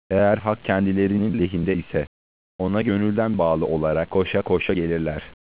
Eğer hak kendilerinin lehinde ise, ona gönülden bağlı olarak koşa koşa gelirler.